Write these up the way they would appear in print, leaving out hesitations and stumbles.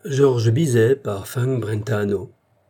Georges Bizet par Frank Brentano.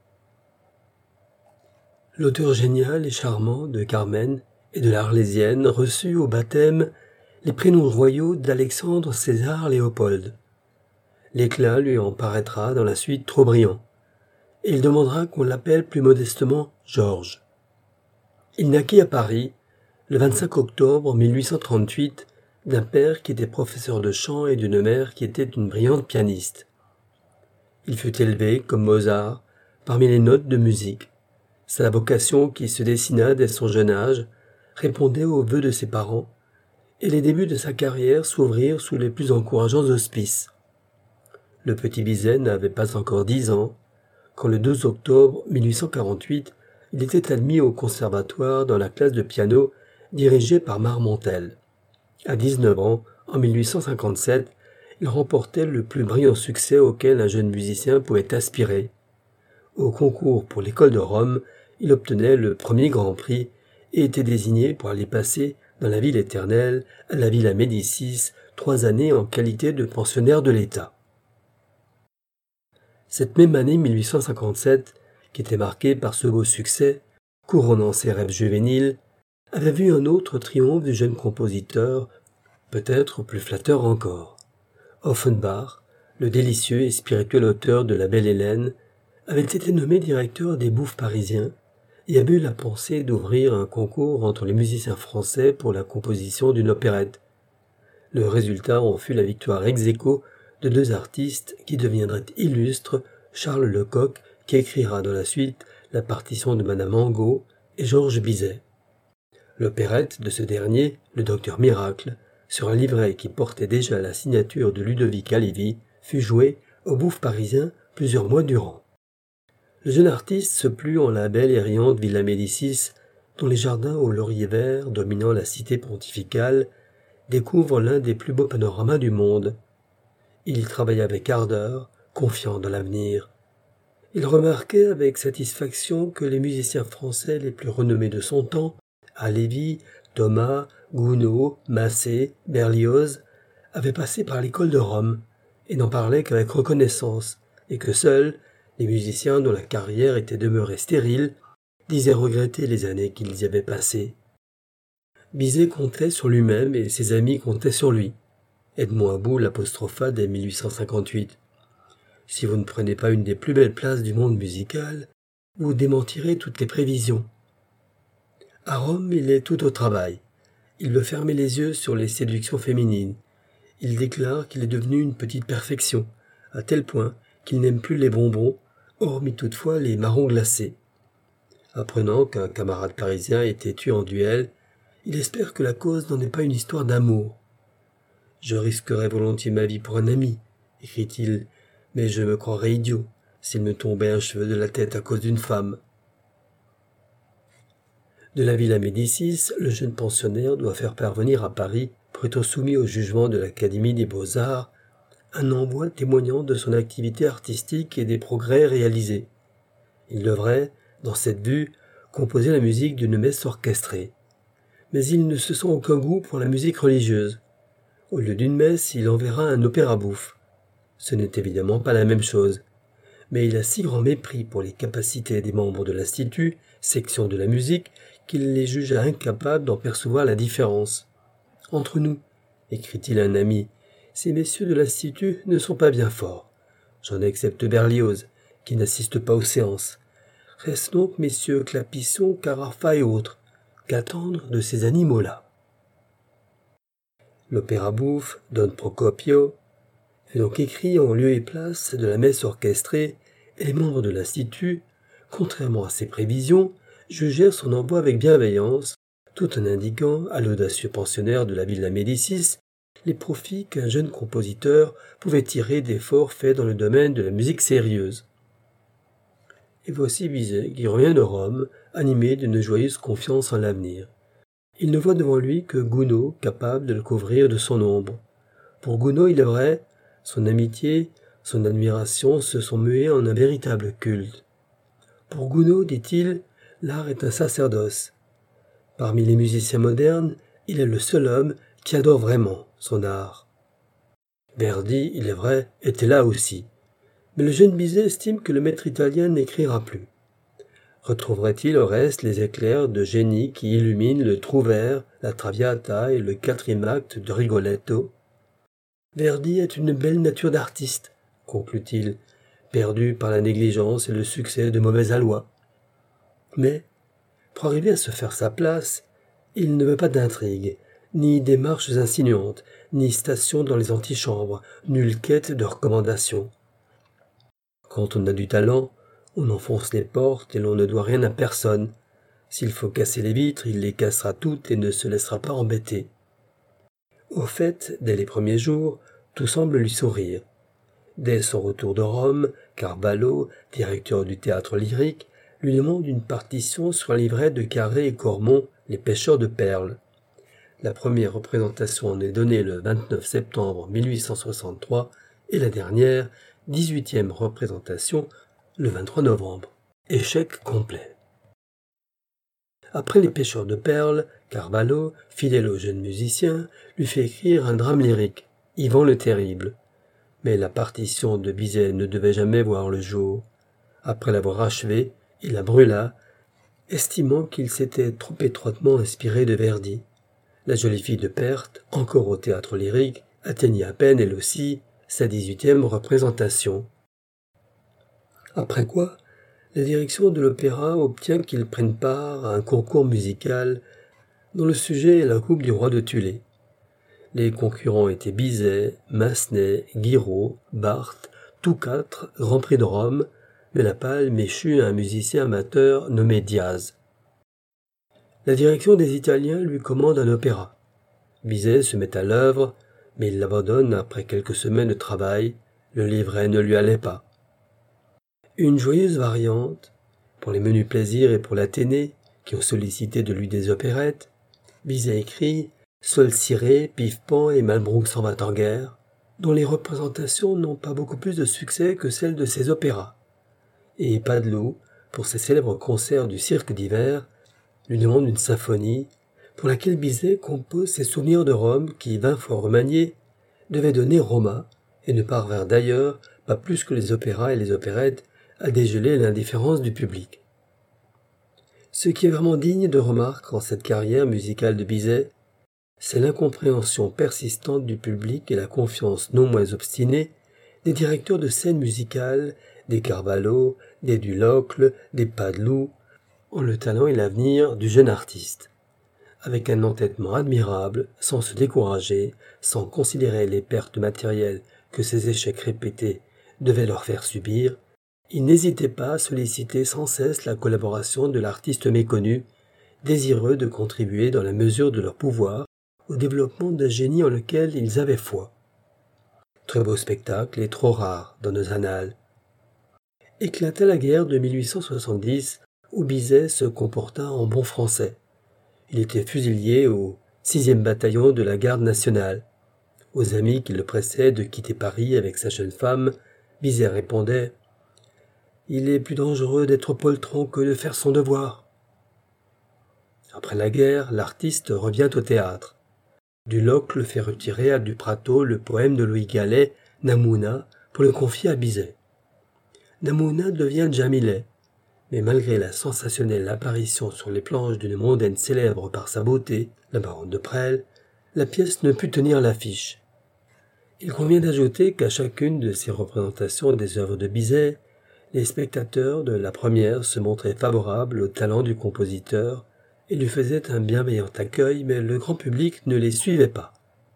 L'auteur génial et charmant de Carmen et de l'Arlésienne reçut au baptême les prénoms royaux d'Alexandre César Léopold. L'éclat lui en paraîtra dans la suite trop brillant, et il demandera qu'on l'appelle plus modestement Georges. Il naquit à Paris le 25 octobre 1838 d'un père qui était professeur de chant et d'une mère qui était une brillante pianiste. Il fut élevé, comme Mozart, parmi les notes de musique. Sa vocation, qui se dessina dès son jeune âge, répondait aux vœux de ses parents, et les débuts de sa carrière s'ouvrirent sous les plus encourageants auspices. Le petit Bizet n'avait pas encore 10 ans, quand le 2 octobre 1848, il était admis au conservatoire dans la classe de piano dirigée par Marmontel. À 19 ans, en 1857, il remportait le plus brillant succès auquel un jeune musicien pouvait aspirer. Au concours pour l'école de Rome, il obtenait le premier grand prix et était désigné pour aller passer dans la ville éternelle à la Villa Médicis 3 années en qualité de pensionnaire de l'État. Cette même année 1857, qui était marquée par ce beau succès, couronnant ses rêves juvéniles, avait vu un autre triomphe du jeune compositeur, peut-être plus flatteur encore. Offenbach, le délicieux et spirituel auteur de La Belle Hélène, avait été nommé directeur des Bouffes parisiens et avait eu la pensée d'ouvrir un concours entre les musiciens français pour la composition d'une opérette. Le résultat en fut la victoire ex aequo de 2 artistes qui deviendraient illustres, Charles Lecoq, qui écrira dans la suite la partition de Madame Angot, et Georges Bizet. L'opérette de ce dernier, Le Docteur Miracle, sur un livret qui portait déjà la signature de Ludovic Halévy, fut jouée aux Bouffes parisiens plusieurs mois durant. Le jeune artiste se plut en la belle et riante Villa Médicis, dont les jardins aux lauriers verts dominant la cité pontificale découvrent l'un des plus beaux panoramas du monde. Il y travailla avec ardeur, confiant dans l'avenir. Il remarquait avec satisfaction que les musiciens français les plus renommés de son temps, Halévy, Thomas, Gounod, Massé, Berlioz, avaient passé par l'école de Rome et n'en parlaient qu'avec reconnaissance, et que seuls les musiciens dont la carrière était demeurée stérile disaient regretter les années qu'ils y avaient passées. Bizet comptait sur lui-même et ses amis comptaient sur lui. Edmond About l'apostropha dès 1858. « Si vous ne prenez pas une des plus belles places du monde musical, vous démentirez toutes les prévisions. » À Rome, il est tout au travail. Il veut fermer les yeux sur les séductions féminines. Il déclare qu'il est devenu une petite perfection, à tel point qu'il n'aime plus les bonbons, hormis toutefois les marrons glacés. Apprenant qu'un camarade parisien était tué en duel, il espère que la cause n'en est pas une histoire d'amour. « Je risquerais volontiers ma vie pour un ami, » écrit-il, « mais je me croirais idiot s'il me tombait un cheveu de la tête à cause d'une femme. » De la Villa Médicis, le jeune pensionnaire doit faire parvenir à Paris, pour être soumis au jugement de l'Académie des Beaux-Arts, un envoi témoignant de son activité artistique et des progrès réalisés. Il devrait, dans cette vue, composer la musique d'une messe orchestrée. Mais il ne se sent aucun goût pour la musique religieuse. Au lieu d'une messe, il enverra un opéra bouffe. Ce n'est évidemment pas la même chose, mais il a si grand mépris pour les capacités des membres de l'Institut, section de la musique, qu'il les jugea incapables d'en percevoir la différence. « Entre nous, » écrit-il à un ami, « ces messieurs de l'Institut ne sont pas bien forts. J'en excepte Berlioz, qui n'assiste pas aux séances. Restent donc messieurs Clapisson, Carafa et autres. Qu'attendre de ces animaux-là » L'opéra bouffe, Don Procopio, fut donc écrit en lieu et place de la messe orchestrée, et les membres de l'Institut, contrairement à ses prévisions, jugèrent son envoi avec bienveillance, tout en indiquant à l'audacieux pensionnaire de la Villa Médicis les profits qu'un jeune compositeur pouvait tirer d'efforts faits dans le domaine de la musique sérieuse. Et voici Bizet qui revient de Rome, animé d'une joyeuse confiance en l'avenir. Il ne voit devant lui que Gounod capable de le couvrir de son ombre. Pour Gounod, il est vrai, son amitié, son admiration se sont muées en un véritable culte. Pour Gounod, dit-il, l'art est un sacerdoce. Parmi les musiciens modernes, il est le seul homme qui adore vraiment son art. Verdi, il est vrai, était là aussi. Mais le jeune Bizet estime que le maître italien n'écrira plus. Retrouverait-il au reste les éclairs de génie qui illuminent le Trouvère, la Traviata et le 4e acte de Rigoletto? Verdi est une belle nature d'artiste, conclut-il, perdu par la négligence et le succès de mauvais aloi. Mais, pour arriver à se faire sa place, il ne veut pas d'intrigue, ni démarches insinuantes, ni station dans les antichambres, nulle quête de recommandation. Quand on a du talent, on enfonce les portes et l'on ne doit rien à personne. S'il faut casser les vitres, il les cassera toutes et ne se laissera pas embêter. Au fait, dès les premiers jours, tout semble lui sourire. Dès son retour de Rome, Carvalho, directeur du théâtre lyrique, lui demande une partition sur un livret de Carré et Cormon, les pêcheurs de perles. La première représentation en est donnée le 29 septembre 1863 et la dernière, 18e représentation, le 23 novembre. Échec complet. Après les pêcheurs de perles, Carvalho, fidèle au jeune musicien, lui fait écrire un drame lyrique, Ivan le Terrible. Mais la partition de Bizet ne devait jamais voir le jour. Après l'avoir achevée, il la brûla, estimant qu'il s'était trop étroitement inspiré de Verdi. La jolie fille de Perthes, encore au théâtre lyrique, atteignit à peine elle aussi sa 18e représentation. Après quoi, la direction de l'opéra obtient qu'il prenne part à un concours musical dont le sujet est la coupe du roi de Thulé. Les concurrents étaient Bizet, Massenet, Guiraud, Barthes, tous 4 Grand Prix de Rome, mais la palme échut à un musicien amateur nommé Diaz. La direction des Italiens lui commande un opéra. Bizet se met à l'œuvre, mais il l'abandonne après quelques semaines de travail, le livret ne lui allait pas. Une joyeuse variante, pour les menus plaisirs et pour l'Athénée, qui ont sollicité de lui des opérettes, Bizet écrit Sol ciré, Pif-Pan et Malbrook s'en va en guerre, dont les représentations n'ont pas beaucoup plus de succès que celles de ses opéras. Et Padeloup, pour ses célèbres concerts du cirque d'hiver, lui demande une symphonie pour laquelle Bizet compose ses souvenirs de Rome qui, 20 fois remaniés, devaient donner Roma et ne parvinrent d'ailleurs, pas plus que les opéras et les opérettes, à dégeler l'indifférence du public. Ce qui est vraiment digne de remarque en cette carrière musicale de Bizet, c'est l'incompréhension persistante du public et la confiance non moins obstinée des directeurs de scène musicale, des Carvalho, des Dulocle, des Padeloup, en le talent et l'avenir du jeune artiste. Avec un entêtement admirable, sans se décourager, sans considérer les pertes matérielles que ces échecs répétés devaient leur faire subir, ils n'hésitaient pas à solliciter sans cesse la collaboration de l'artiste méconnu, désireux de contribuer dans la mesure de leur pouvoir au développement d'un génie en lequel ils avaient foi. Très beau spectacle et trop rare dans nos annales. Éclata la guerre de 1870 où Bizet se comporta en bon français. Il était fusilier au 6e bataillon de la garde nationale. Aux amis qui le pressaient de quitter Paris avec sa jeune femme, Bizet répondait « Il est plus dangereux d'être poltron que de faire son devoir ». Après la guerre, l'artiste revient au théâtre. Dulocle fait retirer à Duprato le poème de Louis Gallet, Namouna, pour le confier à Bizet. Namouna devient Jamilet, mais malgré la sensationnelle apparition sur les planches d'une mondaine célèbre par sa beauté, la baronne de Presles, la pièce ne put tenir l'affiche. Il convient d'ajouter qu'à chacune de ces représentations des œuvres de Bizet, les spectateurs de la première se montraient favorables au talent du compositeur et lui faisaient un bienveillant accueil, mais le grand public ne les suivait pas.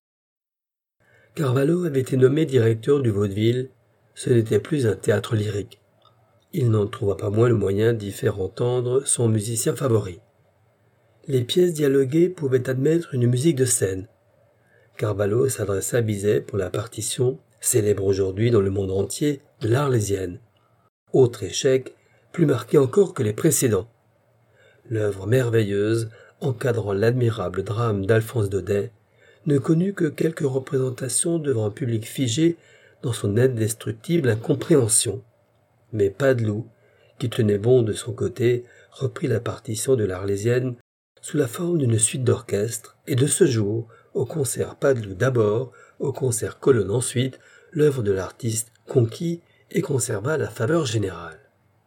Carvalho avait été nommé directeur du vaudeville, ce n'était plus un théâtre lyrique. Il n'en trouva pas moins le moyen d'y faire entendre son musicien favori. Les pièces dialoguées pouvaient admettre une musique de scène. Carvalho s'adressa à Bizet pour la partition, célèbre aujourd'hui dans le monde entier, de l'Arlésienne. Autre échec, plus marqué encore que les précédents. L'œuvre merveilleuse, encadrant l'admirable drame d'Alphonse Daudet, ne connut que quelques représentations devant un public figé dans son indestructible incompréhension. Mais Padeloup, qui tenait bon de son côté, reprit la partition de l'Arlésienne sous la forme d'une suite d'orchestre, et de ce jour, au concert Padeloup d'abord, au concert Colonne ensuite, l'œuvre de l'artiste conquit et conserva la faveur générale.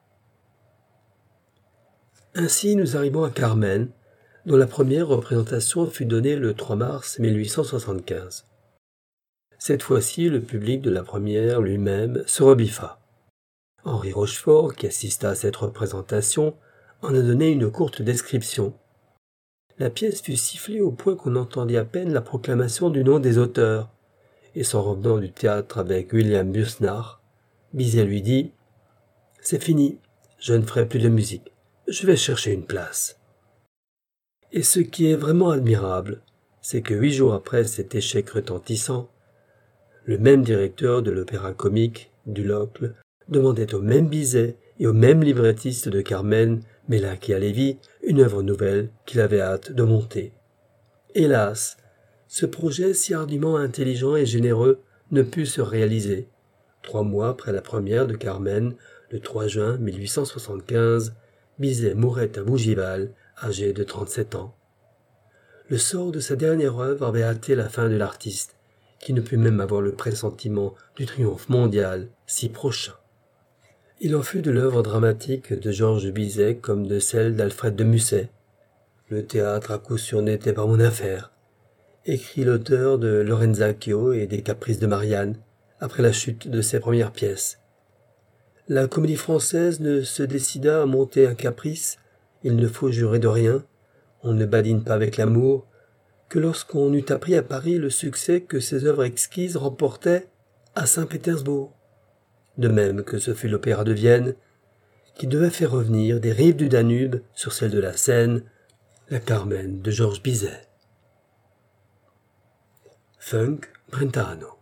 Ainsi nous arrivons à Carmen, dont la première représentation fut donnée le 3 mars 1875. Cette fois-ci, le public de la première lui-même se rebiffa. Henri Rochefort, qui assista à cette représentation, en a donné une courte description. La pièce fut sifflée au point qu'on entendit à peine la proclamation du nom des auteurs, et s'en revenant du théâtre avec William Busnard, Bizet lui dit « C'est fini, je ne ferai plus de musique, je vais chercher une place. » Et ce qui est vraiment admirable, c'est que 8 jours après cet échec retentissant, le même directeur de l'Opéra-Comique, Dulocle, demandait au même Bizet et au même librettiste de Carmen, Mélac et Halévy, une œuvre nouvelle qu'il avait hâte de monter. Hélas, ce projet si hardiment intelligent et généreux ne put se réaliser. 3 mois après la première de Carmen, le 3 juin 1875, Bizet mourait à Bougival, âgé de 37 ans. Le sort de sa dernière œuvre avait hâté la fin de l'artiste, qui ne put même avoir le pressentiment du triomphe mondial si prochain. Il en fut de l'œuvre dramatique de Georges Bizet comme de celle d'Alfred de Musset. Le théâtre à coup sûr n'était pas mon affaire, écrit l'auteur de Lorenzaccio et des Caprices de Marianne, après la chute de ses premières pièces. La Comédie Française ne se décida à monter un caprice, il ne faut jurer de rien, on ne badine pas avec l'amour, que lorsqu'on eut appris à Paris le succès que ses œuvres exquises remportaient à Saint-Pétersbourg. De même que ce fut l'Opéra de Vienne, qui devait faire revenir des rives du Danube sur celles de la Seine, la Carmen de Georges Bizet. Funk Brentano.